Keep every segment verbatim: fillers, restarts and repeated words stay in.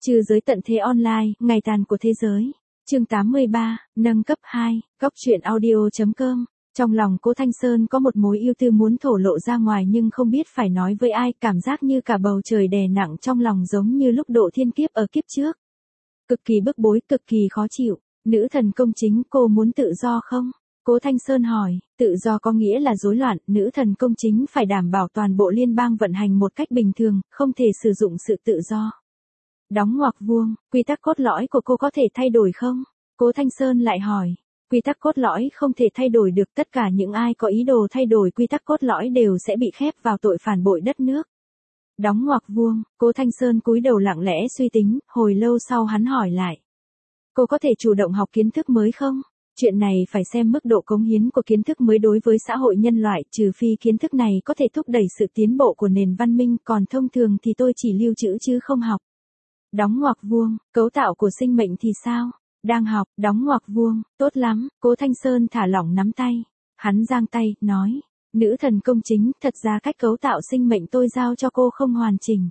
Trừ giới tận thế online, ngày tàn của thế giới. Chương tám mươi ba, nâng cấp hai, góc truyện audio chấm com. Trong lòng Cố Thanh Sơn có một mối yêu tư muốn thổ lộ ra ngoài nhưng không biết phải nói với ai, cảm giác như cả bầu trời đè nặng trong lòng giống như lúc độ thiên kiếp ở kiếp trước. Cực kỳ bức bối, cực kỳ khó chịu. Nữ thần công chính, cô muốn tự do không? Cố Thanh Sơn hỏi, tự do có nghĩa là rối loạn, nữ thần công chính phải đảm bảo toàn bộ liên bang vận hành một cách bình thường, không thể sử dụng sự tự do. Đóng ngoặc vuông, quy tắc cốt lõi của cô có thể thay đổi không? Cố Thanh Sơn lại hỏi, quy tắc cốt lõi không thể thay đổi được, tất cả những ai có ý đồ thay đổi quy tắc cốt lõi đều sẽ bị khép vào tội phản bội đất nước. Đóng ngoặc vuông, Cố Thanh Sơn cúi đầu lặng lẽ suy tính, hồi lâu sau hắn hỏi lại. Cô có thể chủ động học kiến thức mới không? Chuyện này phải xem mức độ cống hiến của kiến thức mới đối với xã hội nhân loại, trừ phi kiến thức này có thể thúc đẩy sự tiến bộ của nền văn minh, còn thông thường thì tôi chỉ lưu trữ chứ không học. Đóng ngoặc vuông, cấu tạo của sinh mệnh thì sao? Đang học, đóng ngoặc vuông, tốt lắm, Cố Thanh Sơn thả lỏng nắm tay. Hắn giang tay, nói, nữ thần công chính, thật ra cách cấu tạo sinh mệnh tôi giao cho cô không hoàn chỉnh.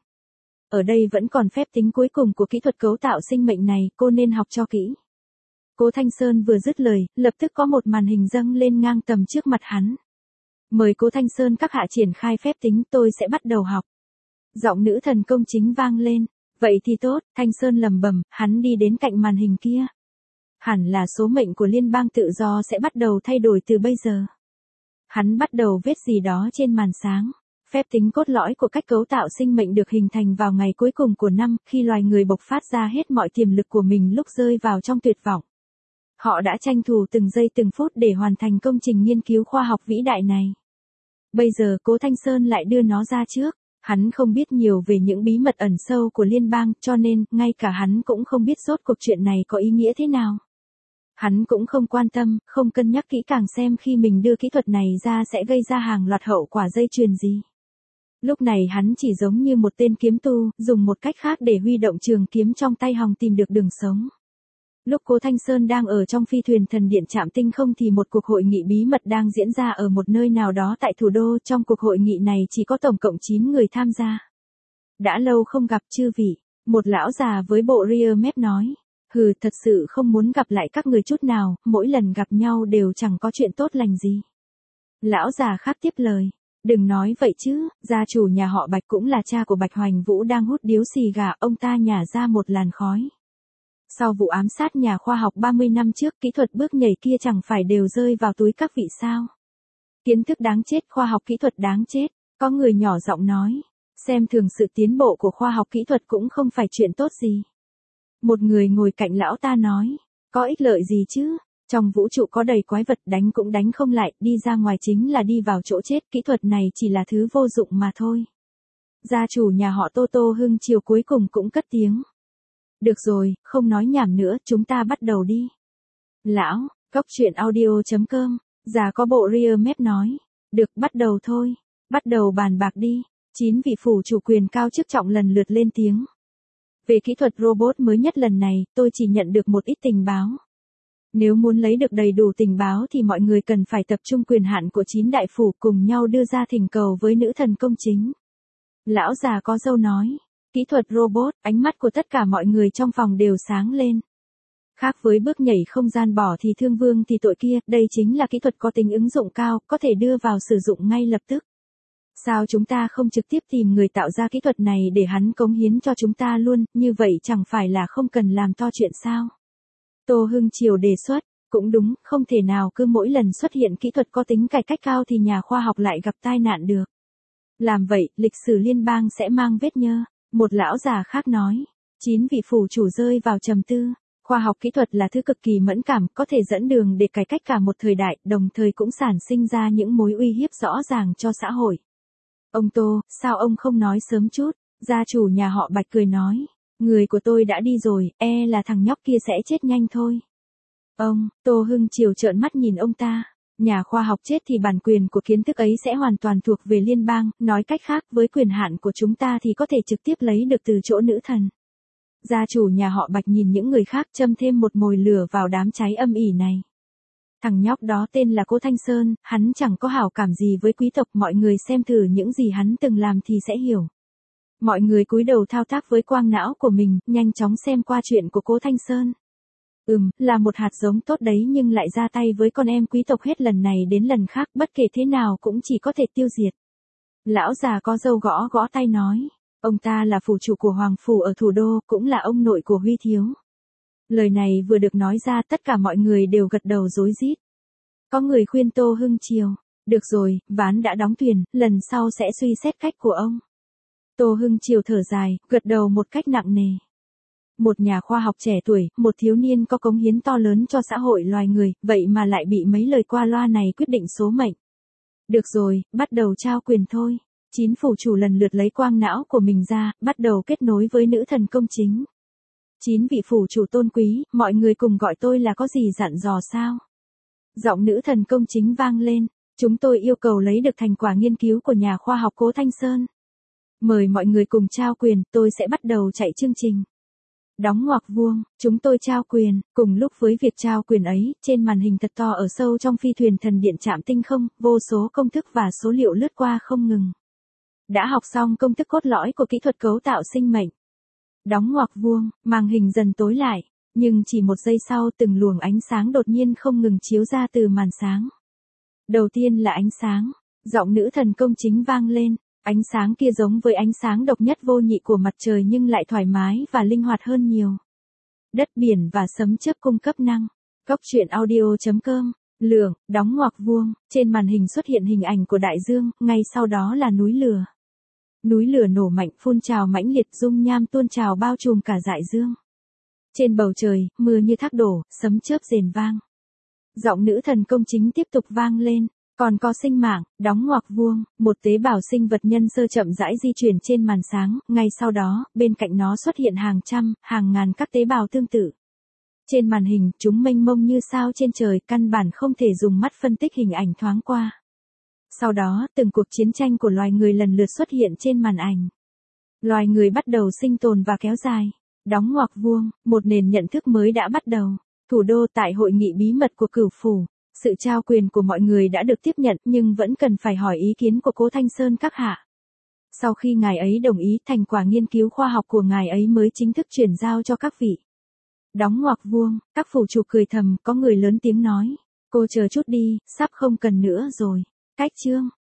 Ở đây vẫn còn phép tính cuối cùng của kỹ thuật cấu tạo sinh mệnh này, cô nên học cho kỹ. Cố Thanh Sơn vừa dứt lời, lập tức có một màn hình dâng lên ngang tầm trước mặt hắn. Mời Cố Thanh Sơn các hạ triển khai phép tính, tôi sẽ bắt đầu học. Giọng nữ thần công chính vang lên. Vậy thì tốt, Thanh Sơn lầm bầm, hắn đi đến cạnh màn hình kia. Hẳn là số mệnh của liên bang tự do sẽ bắt đầu thay đổi từ bây giờ. Hắn bắt đầu viết gì đó trên màn sáng. Phép tính cốt lõi của cách cấu tạo sinh mệnh được hình thành vào ngày cuối cùng của năm, khi loài người bộc phát ra hết mọi tiềm lực của mình lúc rơi vào trong tuyệt vọng. Họ đã tranh thủ từng giây từng phút để hoàn thành công trình nghiên cứu khoa học vĩ đại này. Bây giờ Cố Thanh Sơn lại đưa nó ra trước. Hắn không biết nhiều về những bí mật ẩn sâu của liên bang, cho nên, ngay cả hắn cũng không biết rốt cuộc chuyện này có ý nghĩa thế nào. Hắn cũng không quan tâm, không cân nhắc kỹ càng xem khi mình đưa kỹ thuật này ra sẽ gây ra hàng loạt hậu quả dây chuyền gì. Lúc này hắn chỉ giống như một tên kiếm tu, dùng một cách khác để huy động trường kiếm trong tay hòng tìm được đường sống. Lúc Cố Thanh Sơn đang ở trong phi thuyền thần điện Trạm Tinh Không thì một cuộc hội nghị bí mật đang diễn ra ở một nơi nào đó tại thủ đô. Trong cuộc hội nghị này chỉ có tổng cộng chín người tham gia. Đã lâu không gặp chư vị, một lão già với bộ ria mép nói. Hừ, thật sự không muốn gặp lại các người chút nào, mỗi lần gặp nhau đều chẳng có chuyện tốt lành gì. Lão già khác tiếp lời. Đừng nói vậy chứ, gia chủ nhà họ Bạch cũng là cha của Bạch Hoành Vũ đang hút điếu xì gà, ông ta nhả ra một làn khói. Sau vụ ám sát nhà khoa học ba mươi năm trước, kỹ thuật bước nhảy kia chẳng phải đều rơi vào túi các vị sao? Kiến thức đáng chết, khoa học kỹ thuật đáng chết, có người nhỏ giọng nói. Xem thường sự tiến bộ của khoa học kỹ thuật cũng không phải chuyện tốt gì. Một người ngồi cạnh lão ta nói, có ích lợi gì chứ? Trong vũ trụ có đầy quái vật, đánh cũng đánh không lại, đi ra ngoài chính là đi vào chỗ chết, kỹ thuật này chỉ là thứ vô dụng mà thôi. Gia chủ nhà họ Tô Tô Hưng chiều cuối cùng cũng cất tiếng. Được rồi, không nói nhảm nữa, chúng ta bắt đầu đi. Lão, góc truyện audio chấm com, già có bộ ria mép nói. Được, bắt đầu thôi. Bắt đầu bàn bạc đi. Chín vị phủ chủ quyền cao chức trọng lần lượt lên tiếng. Về kỹ thuật robot mới nhất lần này, tôi chỉ nhận được một ít tình báo. Nếu muốn lấy được đầy đủ tình báo thì mọi người cần phải tập trung quyền hạn của chín đại phủ cùng nhau đưa ra thỉnh cầu với nữ thần công chính. Lão già có râu nói. Kỹ thuật robot, ánh mắt của tất cả mọi người trong phòng đều sáng lên. Khác với bước nhảy không gian bỏ thì thương vương thì tội kia, đây chính là kỹ thuật có tính ứng dụng cao, có thể đưa vào sử dụng ngay lập tức. Sao chúng ta không trực tiếp tìm người tạo ra kỹ thuật này để hắn cống hiến cho chúng ta luôn, như vậy chẳng phải là không cần làm to chuyện sao? Tô Hưng Triều đề xuất, cũng đúng, không thể nào cứ mỗi lần xuất hiện kỹ thuật có tính cải cách cao thì nhà khoa học lại gặp tai nạn được. Làm vậy, lịch sử liên bang sẽ mang vết nhơ. Một lão già khác nói, chín vị phủ chủ rơi vào trầm tư, khoa học kỹ thuật là thứ cực kỳ mẫn cảm, có thể dẫn đường để cải cách cả một thời đại, đồng thời cũng sản sinh ra những mối uy hiếp rõ ràng cho xã hội. Ông Tô, sao ông không nói sớm chút? Gia chủ nhà họ Bạch cười nói, người của tôi đã đi rồi, e là thằng nhóc kia sẽ chết nhanh thôi. Ông, Tô Hưng Triều trợn mắt nhìn ông ta. Nhà khoa học chết thì bản quyền của kiến thức ấy sẽ hoàn toàn thuộc về liên bang, nói cách khác với quyền hạn của chúng ta thì có thể trực tiếp lấy được từ chỗ nữ thần. Gia chủ nhà họ Bạch nhìn những người khác châm thêm một mồi lửa vào đám cháy âm ỉ này. Thằng nhóc đó tên là Cố Thanh Sơn, hắn chẳng có hảo cảm gì với quý tộc, mọi người xem thử những gì hắn từng làm thì sẽ hiểu. Mọi người cúi đầu thao tác với quang não của mình, nhanh chóng xem qua chuyện của Cố Thanh Sơn. Ừm, là một hạt giống tốt đấy nhưng lại ra tay với con em quý tộc hết lần này đến lần khác, bất kể thế nào cũng chỉ có thể tiêu diệt. Lão già có râu gõ gõ tay nói, ông ta là phủ chủ của Hoàng Phủ ở thủ đô, cũng là ông nội của Huy Thiếu. Lời này vừa được nói ra tất cả mọi người đều gật đầu rối rít. Có người khuyên Tô Hưng Triều, được rồi, ván đã đóng thuyền, lần sau sẽ suy xét cách của ông. Tô Hưng Triều thở dài, gật đầu một cách nặng nề. Một nhà khoa học trẻ tuổi, một thiếu niên có cống hiến to lớn cho xã hội loài người, vậy mà lại bị mấy lời qua loa này quyết định số mệnh. Được rồi, bắt đầu trao quyền thôi. Chín phủ chủ lần lượt lấy quang não của mình ra, bắt đầu kết nối với nữ thần công chính. Chín vị phủ chủ tôn quý, mọi người cùng gọi tôi là có gì dặn dò sao? Giọng nữ thần công chính vang lên, chúng tôi yêu cầu lấy được thành quả nghiên cứu của nhà khoa học Cố Thanh Sơn. Mời mọi người cùng trao quyền, tôi sẽ bắt đầu chạy chương trình. Đóng ngoặc vuông, chúng tôi trao quyền, cùng lúc với việc trao quyền ấy, trên màn hình thật to ở sâu trong phi thuyền thần điện trạm tinh không, vô số công thức và số liệu lướt qua không ngừng. Đã học xong công thức cốt lõi của kỹ thuật cấu tạo sinh mệnh. Đóng ngoặc vuông, màn hình dần tối lại, nhưng chỉ một giây sau từng luồng ánh sáng đột nhiên không ngừng chiếu ra từ màn sáng. Đầu tiên là ánh sáng, giọng nữ thần công chính vang lên. Ánh sáng kia giống với ánh sáng độc nhất vô nhị của mặt trời nhưng lại thoải mái và linh hoạt hơn nhiều. Đất biển và sấm chớp cung cấp năng. Cốc truyện audio chấm com. Lượng, đóng ngoặc vuông, trên màn hình xuất hiện hình ảnh của đại dương, ngay sau đó là núi lửa. Núi lửa nổ mạnh phun trào mãnh liệt, dung nham tuôn trào bao trùm cả dải dương. Trên bầu trời, mưa như thác đổ, sấm chớp rền vang. Giọng nữ thần công chính tiếp tục vang lên. Còn có sinh mạng, đóng ngoặc vuông, một tế bào sinh vật nhân sơ chậm rãi di chuyển trên màn sáng, ngay sau đó, bên cạnh nó xuất hiện hàng trăm, hàng ngàn các tế bào tương tự. Trên màn hình, chúng mênh mông như sao trên trời, căn bản không thể dùng mắt phân tích hình ảnh thoáng qua. Sau đó, từng cuộc chiến tranh của loài người lần lượt xuất hiện trên màn ảnh. Loài người bắt đầu sinh tồn và kéo dài. Đóng ngoặc vuông, một nền nhận thức mới đã bắt đầu. Thủ đô tại hội nghị bí mật của Cửu Phủ. Sự trao quyền của mọi người đã được tiếp nhận nhưng vẫn cần phải hỏi ý kiến của Cố Thanh Sơn các hạ. Sau khi ngài ấy đồng ý, thành quả nghiên cứu khoa học của ngài ấy mới chính thức chuyển giao cho các vị. Đóng ngoặc vuông, các phủ chủ cười thầm, có người lớn tiếng nói. Cô chờ chút đi, sắp không cần nữa rồi. Cách chương.